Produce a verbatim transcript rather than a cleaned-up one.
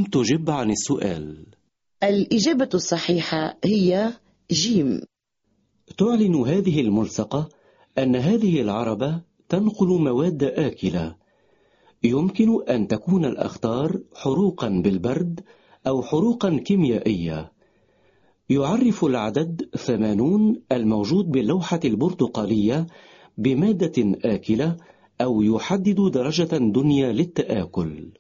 تجب عن السؤال. الإجابة الصحيحة هي جيم. تعلن هذه الملصقة أن هذه العربة تنقل مواد آكلة. يمكن أن تكون الأخطار حروقا بالبرد أو حروقا كيميائية. يعرف العدد ثمانون الموجود باللوحة البرتقالية بمادة آكلة، أو يحدد درجة دنيا للتآكل.